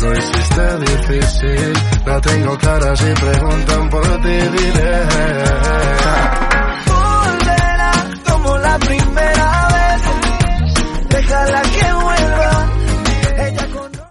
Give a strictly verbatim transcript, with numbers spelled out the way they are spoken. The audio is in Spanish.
lo hiciste difícil. La tengo clara si preguntan por ti, diré.